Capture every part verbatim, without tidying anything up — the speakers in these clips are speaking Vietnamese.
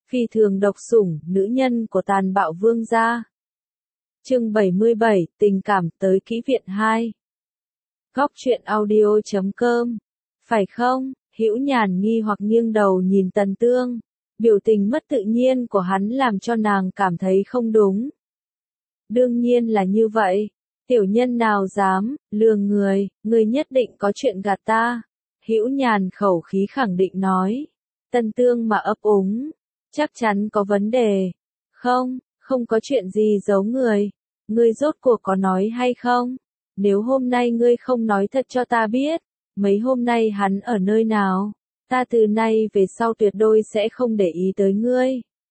Phi thường độc sủng, nữ nhân của tàn bạo vương gia. Chương bảy mươi bảy, tình cảm tới kỹ viện hai. Góc truyện audio chấm com. Phải không? Hữu Nhàn nghi hoặc nghiêng đầu nhìn Tần Tương. Biểu tình mất tự nhiên của hắn làm cho nàng cảm thấy không đúng. Đương nhiên là như vậy. Tiểu nhân nào dám, lừa người, người nhất định có chuyện gạt ta. Hữu Nhàn khẩu khí khẳng định nói. Tần Tương mà ấp úng. Chắc chắn có vấn đề. Không, không có chuyện gì giấu người. Ngươi rốt cuộc có nói hay không? Nếu hôm nay ngươi không nói thật cho ta biết, mấy hôm nay hắn ở nơi nào, ta từ nay về sau tuyệt đối sẽ không để ý tới ngươi.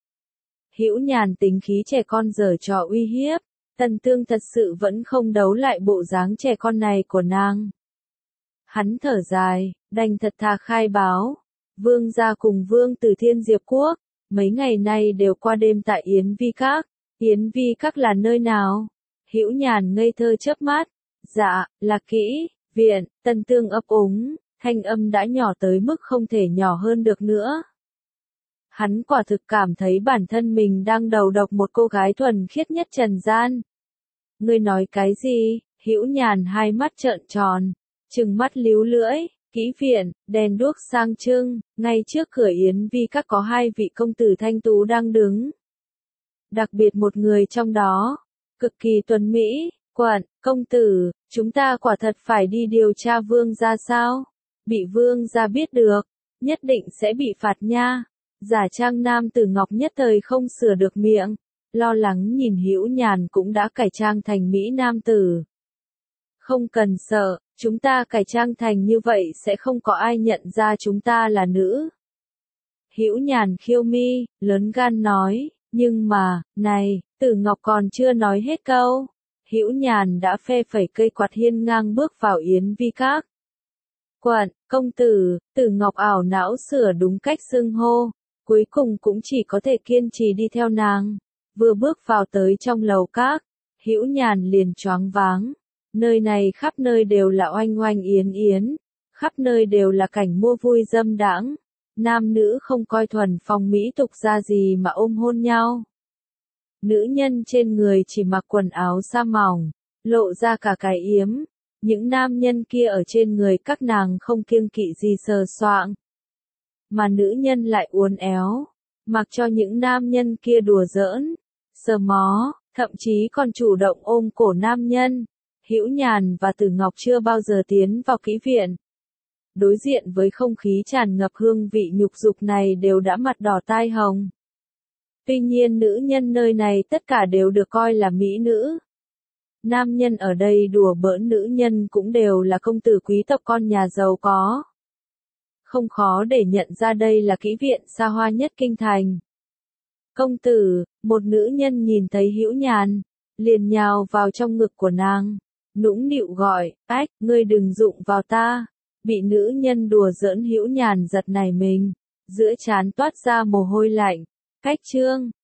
Hữu Nhàn tính khí trẻ con giở trò uy hiếp, Tần Tương thật sự vẫn không đấu lại bộ dáng trẻ con này của nàng. Hắn thở dài, đành thật thà khai báo, vương gia cùng vương từ Thiên Diệp Quốc, mấy ngày nay đều qua đêm tại Yến Vi Các. Yến Vi Các là nơi nào? Hữu Nhàn ngây thơ chớp mắt. Dạ, là kỹ viện. Tần Tương ấp úng, thanh âm đã nhỏ tới mức không thể nhỏ hơn được nữa. Hắn quả thực cảm thấy bản thân mình đang đầu độc một cô gái thuần khiết nhất trần gian. Ngươi nói cái gì? Hữu Nhàn hai mắt trợn tròn, trừng mắt líu lưỡi. Kỹ viện, đèn đuốc sang trưng, ngay trước cửa Yến Vi Các có hai vị công tử thanh tú đang đứng. Đặc biệt một người trong đó, cực kỳ tuấn mỹ, quận, công tử, chúng ta quả thật phải đi điều tra vương gia sao? Bị vương gia biết được, nhất định sẽ bị phạt nha. Giả trang nam tử Ngọc nhất thời không sửa được miệng, lo lắng nhìn Hữu Nhàn cũng đã cải trang thành mỹ nam tử. Không cần sợ, chúng ta cải trang thành như vậy sẽ không có ai nhận ra chúng ta là nữ. Hữu Nhàn khiêu mi, lớn gan nói, nhưng mà, này, Tử Ngọc còn chưa nói hết câu. Hữu Nhàn đã phe phẩy cây quạt hiên ngang bước vào Yến Vi Các. Quận, công tử, Tử Ngọc ảo não sửa đúng cách xưng hô, cuối cùng cũng chỉ có thể kiên trì đi theo nàng. Vừa bước vào tới trong lầu các, Hữu Nhàn liền choáng váng. Nơi này khắp nơi đều là oanh oanh yến yến, khắp nơi đều là cảnh mua vui dâm đãng, nam nữ không coi thuần phong mỹ tục ra gì mà ôm hôn nhau. Nữ nhân trên người chỉ mặc quần áo sa mỏng, lộ ra cả cái yếm, những nam nhân kia ở trên người các nàng không kiêng kỵ gì sờ soạng. Mà nữ nhân lại uốn éo, mặc cho những nam nhân kia đùa giỡn, sờ mó, thậm chí còn chủ động ôm cổ nam nhân. Hữu Nhàn và Tử Ngọc chưa bao giờ tiến vào kỹ viện. Đối diện với không khí tràn ngập hương vị nhục dục này đều đã mặt đỏ tai hồng. Tuy nhiên nữ nhân nơi này tất cả đều được coi là mỹ nữ. Nam nhân ở đây đùa bỡn nữ nhân cũng đều là công tử quý tộc con nhà giàu có. Không khó để nhận ra đây là kỹ viện xa hoa nhất kinh thành. Công tử, một nữ nhân nhìn thấy Hữu Nhàn, liền nhào vào trong ngực của nàng. Nũng nịu gọi, ách, ngươi đừng dụng vào ta. Bị nữ nhân đùa giỡn Hữu Nhàn giật nảy mình, giữa trán toát ra mồ hôi lạnh. Cách trương,